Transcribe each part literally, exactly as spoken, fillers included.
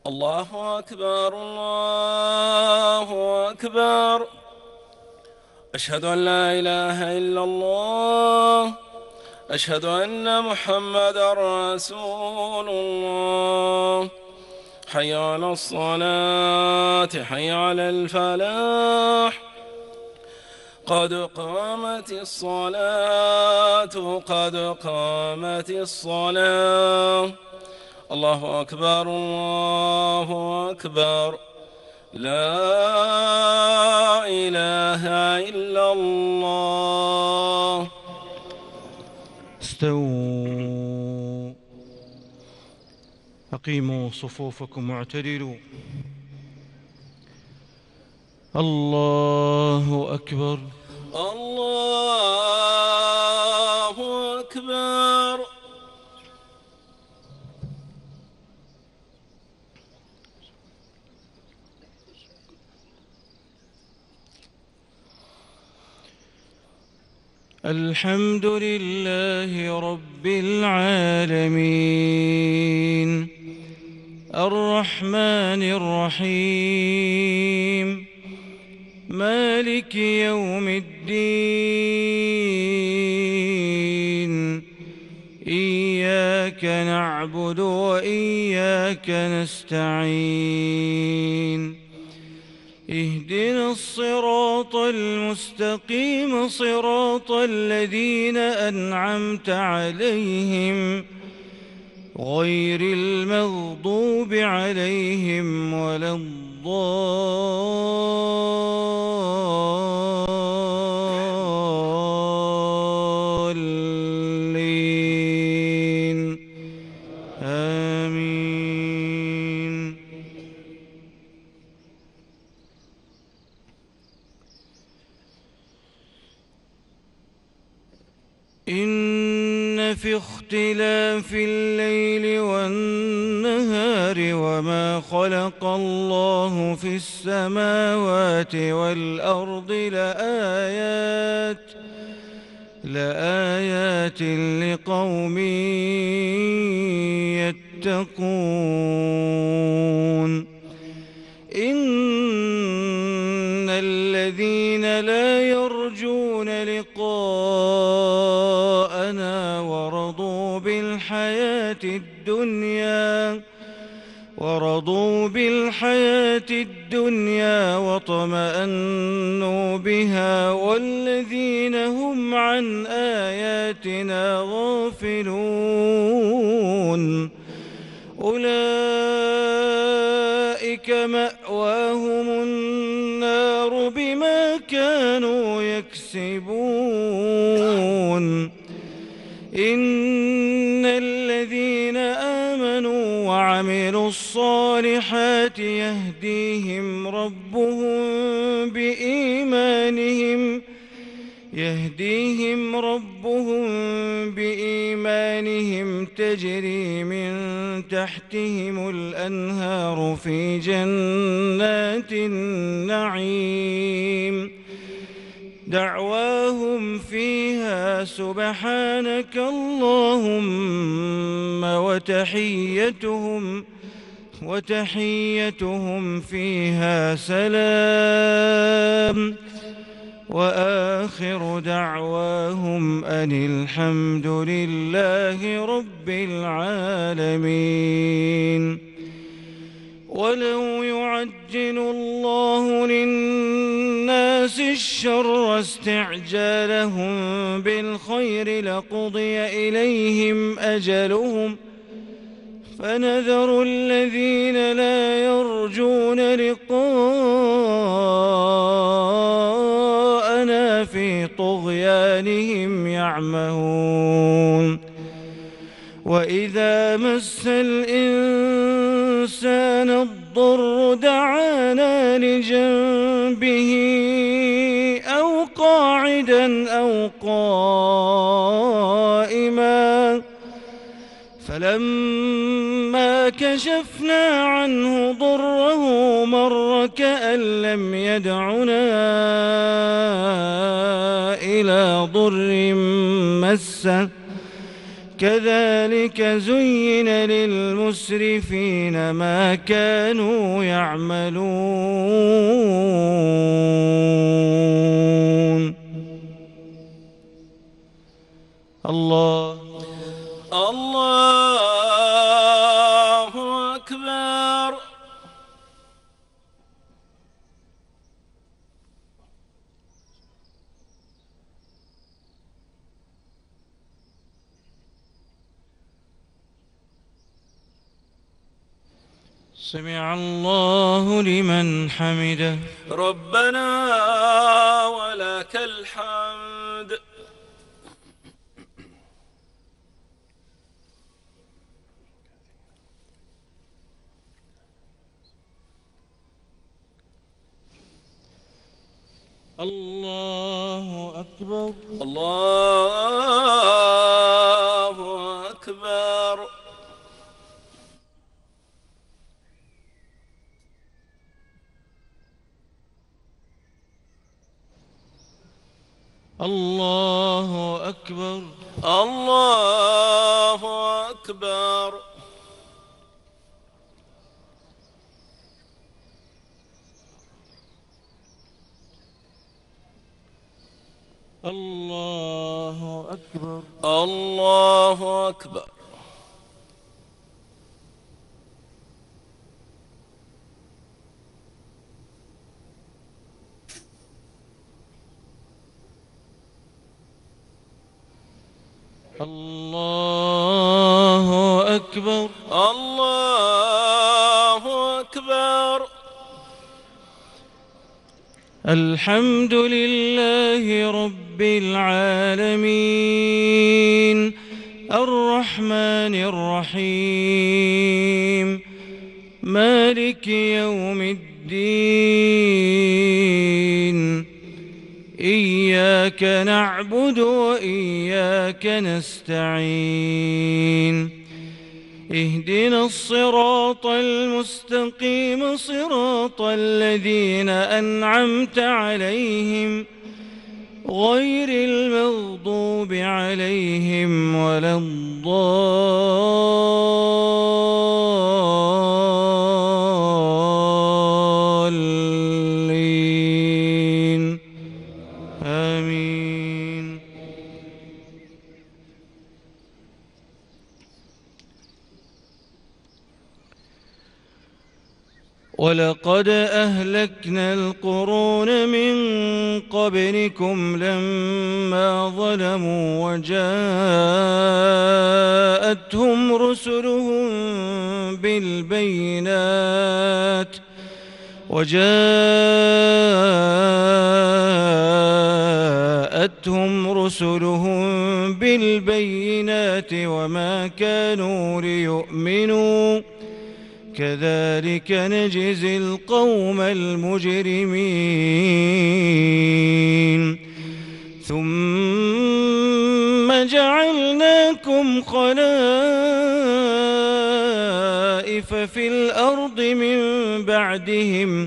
الله أكبر الله أكبر. أشهد أن لا إله إلا الله. أشهد أن محمدا رسول الله. حي على الصلاة حي على الفلاح. قد قامت الصلاة قد قامت الصلاة. الله أكبر الله أكبر. لا إله إلا الله. استووا، أقيموا صفوفكم واعتدلوا. الله أكبر الله أكبر. الحمد لله رب العالمين، الرحمن الرحيم، مالك يوم الدين. إياك نعبد وإياك نستعين. اهدنا الصراط المستقيم، صراط الذين أنعمت عليهم غير المغضوب عليهم ولا الضالين. آمين. إن في اختلاف الليل والنهار وما خلق الله في السماوات والأرض لآيات لآيات لقوم يتقون. إن الذين لا يرجون لقاءنا ورضوا بالحياة الدنيا ورضوا بالحياة الدنيا واطمأنوا بها والذين هم عن آياتنا غافلون أولئك مأواهم النار بما كانوا يكسبون. إن الذين آمنوا وعملوا الصالحات يهديهم ربهم بإيمانهم يهديهم ربهم بإيمانهم تجري من تحتهم الأنهار في جنات النعيم. دعواهم فيها سبحانك اللهم وتحيتهم وتحيتهم فيها سلام. وآخر دعواهم أن الحمد لله رب العالمين. ولو يعجل الله للناس الشر استعجالهم بالخير لقضي إليهم أجلهم فنذر الذين لا يرجون لقاءنا في طغيانهم يعمهون. وإذا مس الإنسان الضر دعانا لجنبه أو قاعدا أو قائما فلما كشفنا عنه ضره مر كأن لم يدعنا إلى ضر مسه كذلك زين للمسرفين ما كانوا يعملون. الله الله أكبر. سمع الله لمن حمده. ربنا ولك الحمد. الله أكبر. الله أكبر. الله أكبر. الله أكبر. الله أكبر. الله أكبر. الله أكبر. الله أكبر. الحمد لله رب العالمين الرحمن الرحيم مالك يوم الدين إياك نعبد وإياك نستعين اهدنا الصراط المستقيم صراط الذين أنعمت عليهم غير المغضوب عليهم ولا الضالين آمين. ولقد أهلكنا القرون من قبلكم لما ظلموا وجاءتهم رسلهم بالبينات وجاءتهم رسلهم بالبينات وما كانوا ليؤمنوا كذلك نجزي القوم المجرمين. ثم جعلناكم خلائف في الأرض من بعدهم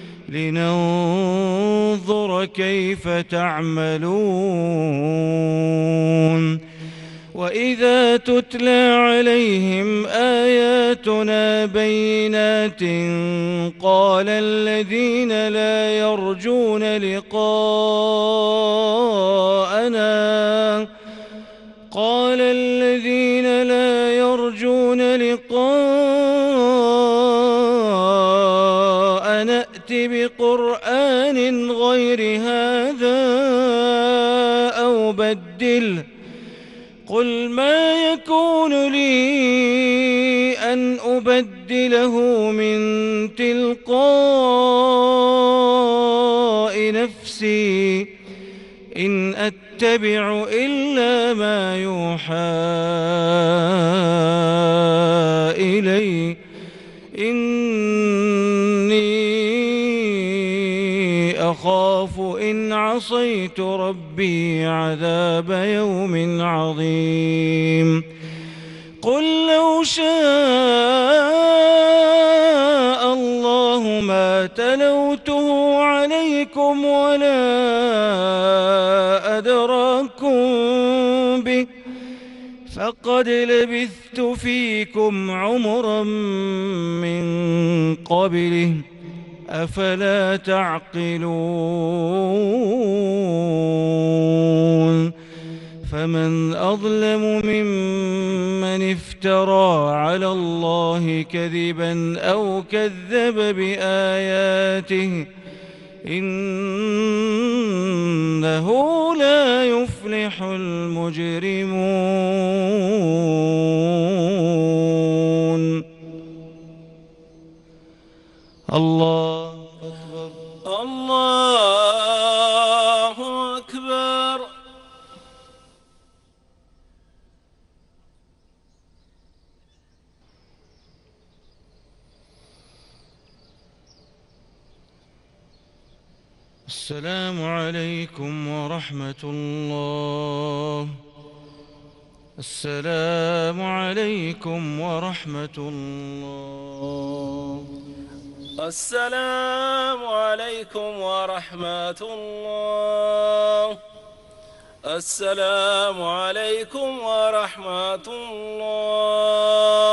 لننظر كيف تعملون. وإذا تتلى عليهم آياتنا بينات قال الذين لا يرجون لقاءنا قال الذين لا يرجون لقاءنا ائت بقرآن غير هذا أو بدله قل ما يكون لي أن أبدله من تلقاء نفسي إن أتبع إلا ما يوحى إلي إني أخاف إن عصيت ربي عذاب يوم عظيم. قل لو شاء الله ما تلوته عليكم ولا أدراكم به فقد قد لبثت فيكم عمرا من قبله أفلا تعقلون فمن أظلم ممن افترى على الله كذبا أو كذب بآياته إنه لا يفلح المجرمون. الله أكبر. الله أكبر. السلام عليكم ورحمة الله. السلام عليكم ورحمة الله. السلام عليكم ورحمة الله. السلام عليكم ورحمة الله.